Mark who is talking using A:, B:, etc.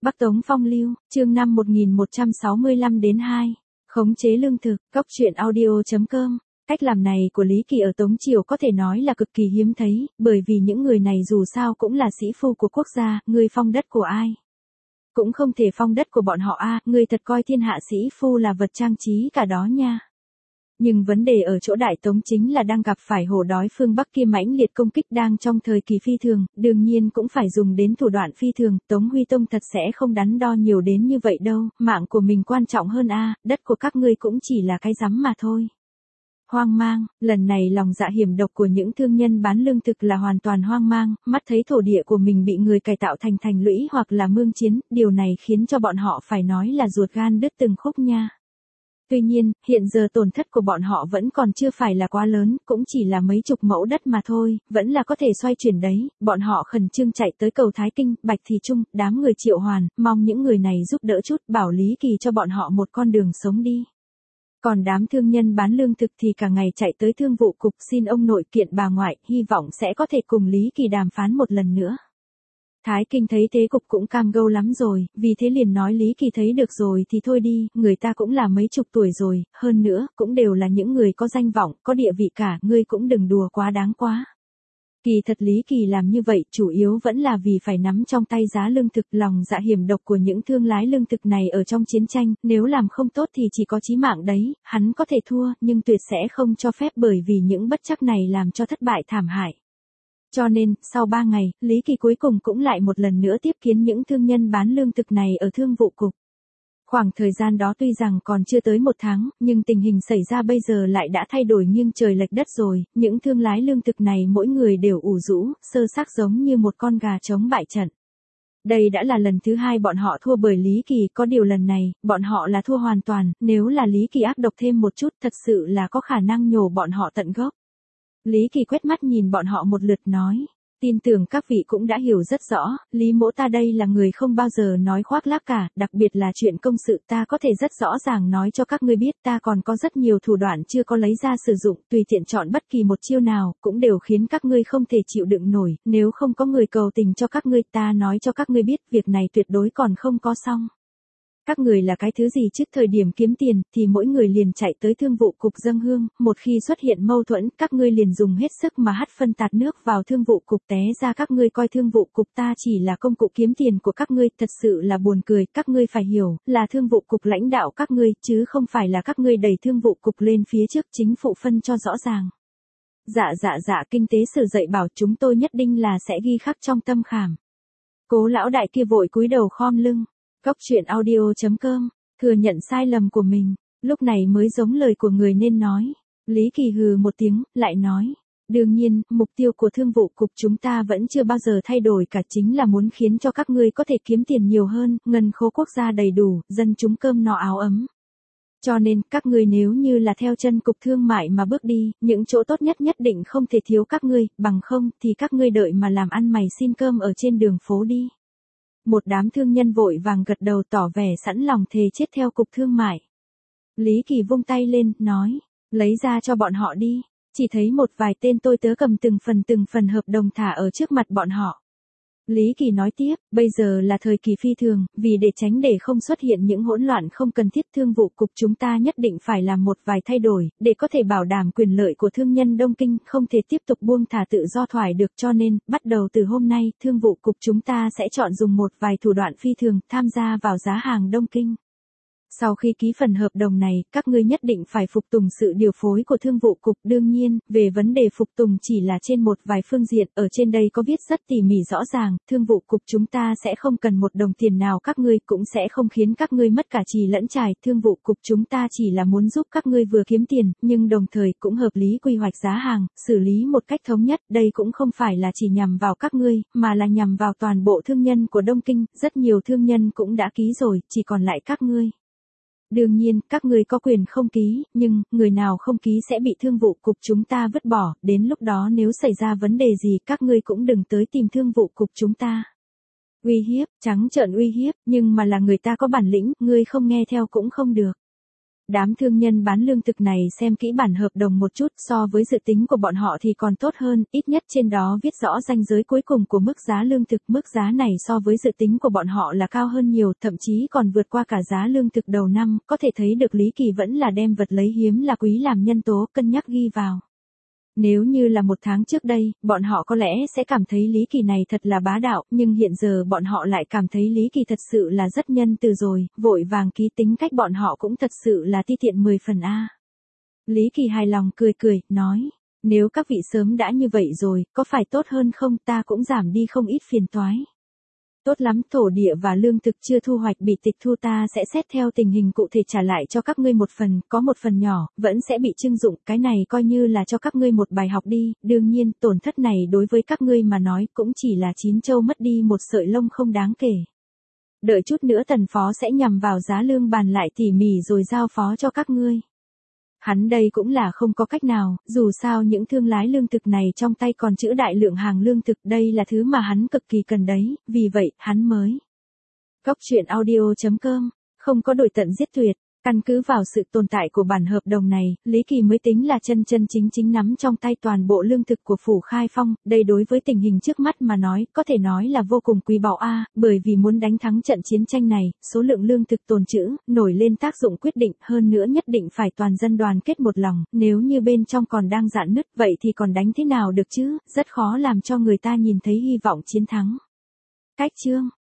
A: Bắc Tống Phong Lưu, chương 5 1165 đến 2. Khống chế lương thực, góc truyện audio.com. Cách làm này của Lý Kỳ ở Tống Triều có thể nói là cực kỳ hiếm thấy, bởi vì những người này dù sao cũng là sĩ phu của quốc gia, người phong đất của ai? Cũng không thể phong đất của bọn họ người thật coi thiên hạ sĩ phu là vật trang trí cả đó nha. Nhưng vấn đề ở chỗ Đại Tống chính là đang gặp phải hổ đói phương Bắc kia mãnh liệt công kích đang trong thời kỳ phi thường, đương nhiên cũng phải dùng đến thủ đoạn phi thường, Tống Huy Tông thật sẽ không đắn đo nhiều đến như vậy đâu, mạng của mình quan trọng hơn đất của các ngươi cũng chỉ là cái rắm mà thôi. Hoang mang, lần này lòng dạ hiểm độc của những thương nhân bán lương thực là hoàn toàn hoang mang, mắt thấy thổ địa của mình bị người cải tạo thành thành lũy hoặc là mương chiến, điều này khiến cho bọn họ phải nói là ruột gan đứt từng khúc nha. Tuy nhiên, hiện giờ tổn thất của bọn họ vẫn còn chưa phải là quá lớn, cũng chỉ là mấy chục mẫu đất mà thôi, vẫn là có thể xoay chuyển đấy, bọn họ khẩn trương chạy tới cầu Thái Kinh, Bạch Thì Trung, đám người Triệu Hoàn, mong những người này giúp đỡ chút, bảo Lý Kỳ cho bọn họ một con đường sống đi. Còn đám thương nhân bán lương thực thì cả ngày chạy tới thương vụ cục xin ông nội kiện bà ngoại, hy vọng sẽ có thể cùng Lý Kỳ đàm phán một lần nữa. Thái Kinh thấy thế cục cũng cam go lắm rồi, vì thế liền nói Lý Kỳ thấy được rồi thì thôi đi, người ta cũng là mấy chục tuổi rồi, hơn nữa, cũng đều là những người có danh vọng, có địa vị cả, ngươi cũng đừng đùa quá đáng quá. Kỳ thật Lý Kỳ làm như vậy chủ yếu vẫn là vì phải nắm trong tay giá lương thực, lòng dạ hiểm độc của những thương lái lương thực này ở trong chiến tranh, nếu làm không tốt thì chỉ có chí mạng đấy, hắn có thể thua, nhưng tuyệt sẽ không cho phép bởi vì những bất trắc này làm cho thất bại thảm hại. Cho nên, sau 3 ngày, Lý Kỳ cuối cùng cũng lại một lần nữa tiếp kiến những thương nhân bán lương thực này ở thương vụ cục. Khoảng thời gian đó tuy rằng còn chưa tới 1 tháng, nhưng tình hình xảy ra bây giờ lại đã thay đổi nghiêng trời lệch đất rồi, những thương lái lương thực này mỗi người đều ủ rũ, sơ xác giống như một con gà trống bại trận. Đây đã là lần thứ 2 bọn họ thua bởi Lý Kỳ, có điều lần này, bọn họ là thua hoàn toàn, nếu là Lý Kỳ ác độc thêm một chút thật sự là có khả năng nhổ bọn họ tận gốc. Lý Kỳ quét mắt nhìn bọn họ một lượt nói, tin tưởng các vị cũng đã hiểu rất rõ, Lý mỗ ta đây là người không bao giờ nói khoác lác cả, đặc biệt là chuyện công sự ta có thể rất rõ ràng nói cho các ngươi biết ta còn có rất nhiều thủ đoạn chưa có lấy ra sử dụng, tùy tiện chọn bất kỳ một chiêu nào, cũng đều khiến các ngươi không thể chịu đựng nổi, nếu không có người cầu tình cho các ngươi ta nói cho các ngươi biết việc này tuyệt đối còn không có xong. Các người là cái thứ gì trước thời điểm kiếm tiền, thì mỗi người liền chạy tới thương vụ cục dâng hương, một khi xuất hiện mâu thuẫn, các ngươi liền dùng hết sức mà hắt phân tạt nước vào thương vụ cục té ra các ngươi coi thương vụ cục ta chỉ là công cụ kiếm tiền của các ngươi, thật sự là buồn cười, các ngươi phải hiểu, là thương vụ cục lãnh đạo các ngươi, chứ không phải là các ngươi đẩy thương vụ cục lên phía trước chính phủ phân cho rõ ràng. Dạ, kinh tế sử dạy bảo chúng tôi nhất định là sẽ ghi khắc trong tâm khảm. Cố lão đại kia vội cúi đầu khom lưng. Góc truyện audio.com, thừa nhận sai lầm của mình, lúc này mới giống lời của người nên nói. Lý Kỳ hừ một tiếng, lại nói, đương nhiên, mục tiêu của thương vụ cục chúng ta vẫn chưa bao giờ thay đổi cả, chính là muốn khiến cho các ngươi có thể kiếm tiền nhiều hơn, ngân khố quốc gia đầy đủ, dân chúng cơm no áo ấm. Cho nên, các ngươi nếu như là theo chân cục thương mại mà bước đi, những chỗ tốt nhất nhất định không thể thiếu các ngươi, bằng không thì các ngươi đợi mà làm ăn mày xin cơm ở trên đường phố đi. Một đám thương nhân vội vàng gật đầu tỏ vẻ sẵn lòng thề chết theo cục thương mại. Lý Kỳ vung tay lên, nói, lấy ra cho bọn họ đi, chỉ thấy một vài tên tôi tớ cầm từng phần hợp đồng thả ở trước mặt bọn họ. Lý Kỳ nói tiếp, bây giờ là thời kỳ phi thường, vì để tránh để không xuất hiện những hỗn loạn không cần thiết thương vụ cục chúng ta nhất định phải làm một vài thay đổi, để có thể bảo đảm quyền lợi của thương nhân Đông Kinh, không thể tiếp tục buông thả tự do thoải được, cho nên, bắt đầu từ hôm nay, thương vụ cục chúng ta sẽ chọn dùng một vài thủ đoạn phi thường, tham gia vào giá hàng Đông Kinh. Sau khi ký phần hợp đồng này, các ngươi nhất định phải phục tùng sự điều phối của thương vụ cục. Đương nhiên, về vấn đề phục tùng chỉ là trên một vài phương diện, ở trên đây có viết rất tỉ mỉ rõ ràng, thương vụ cục chúng ta sẽ không cần một đồng tiền nào các ngươi, cũng sẽ không khiến các ngươi mất cả trì lẫn trải, thương vụ cục chúng ta chỉ là muốn giúp các ngươi vừa kiếm tiền, nhưng đồng thời cũng hợp lý quy hoạch giá hàng, xử lý một cách thống nhất, đây cũng không phải là chỉ nhằm vào các ngươi, mà là nhằm vào toàn bộ thương nhân của Đông Kinh, rất nhiều thương nhân cũng đã ký rồi, chỉ còn lại các ngươi. Đương nhiên, các ngươi có quyền không ký, nhưng, người nào không ký sẽ bị thương vụ cục chúng ta vứt bỏ, đến lúc đó nếu xảy ra vấn đề gì các ngươi cũng đừng tới tìm thương vụ cục chúng ta. Uy hiếp, trắng trợn uy hiếp, nhưng mà là người ta có bản lĩnh, ngươi không nghe theo cũng không được. Đám thương nhân bán lương thực này xem kỹ bản hợp đồng một chút, so với dự tính của bọn họ thì còn tốt hơn, ít nhất trên đó viết rõ ranh giới cuối cùng của mức giá lương thực. Mức giá này so với dự tính của bọn họ là cao hơn nhiều, thậm chí còn vượt qua cả giá lương thực đầu năm, có thể thấy được Lý Kỳ vẫn là đem vật lấy hiếm là quý làm nhân tố cân nhắc ghi vào. Nếu như là một tháng trước đây, bọn họ có lẽ sẽ cảm thấy Lý Kỳ này thật là bá đạo, nhưng hiện giờ bọn họ lại cảm thấy Lý Kỳ thật sự là rất nhân từ rồi, vội vàng ký tính cách bọn họ cũng thật sự là ti tiện 10 phần a. Lý Kỳ hài lòng cười cười, nói, nếu các vị sớm đã như vậy rồi, có phải tốt hơn không, ta cũng giảm đi không ít phiền toái. Tốt lắm, thổ địa và lương thực chưa thu hoạch bị tịch thu ta sẽ xét theo tình hình cụ thể trả lại cho các ngươi một phần, có một phần nhỏ, vẫn sẽ bị trưng dụng, cái này coi như là cho các ngươi một bài học đi, đương nhiên, tổn thất này đối với các ngươi mà nói cũng chỉ là 9 châu mất đi một sợi lông không đáng kể. Đợi chút nữa tần phó sẽ nhằm vào giá lương bàn lại tỉ mỉ rồi giao phó cho các ngươi. Hắn đây cũng là không có cách nào, dù sao những thương lái lương thực này trong tay còn trữ đại lượng hàng lương thực, đây là thứ mà hắn cực kỳ cần đấy, vì vậy, hắn mới. Góc truyện audio.com, không có đổi tận giết tuyệt, căn cứ vào sự tồn tại của bản hợp đồng này, Lý Kỳ mới tính là chân chân chính chính nắm trong tay toàn bộ lương thực của Phủ Khai Phong, đây đối với tình hình trước mắt mà nói, có thể nói là vô cùng quý báu a, bởi vì muốn đánh thắng trận chiến tranh này, số lượng lương thực tồn trữ, nổi lên tác dụng quyết định, hơn nữa nhất định phải toàn dân đoàn kết một lòng, nếu như bên trong còn đang rạn nứt, vậy thì còn đánh thế nào được chứ, rất khó làm cho người ta nhìn thấy hy vọng chiến thắng. Cách chương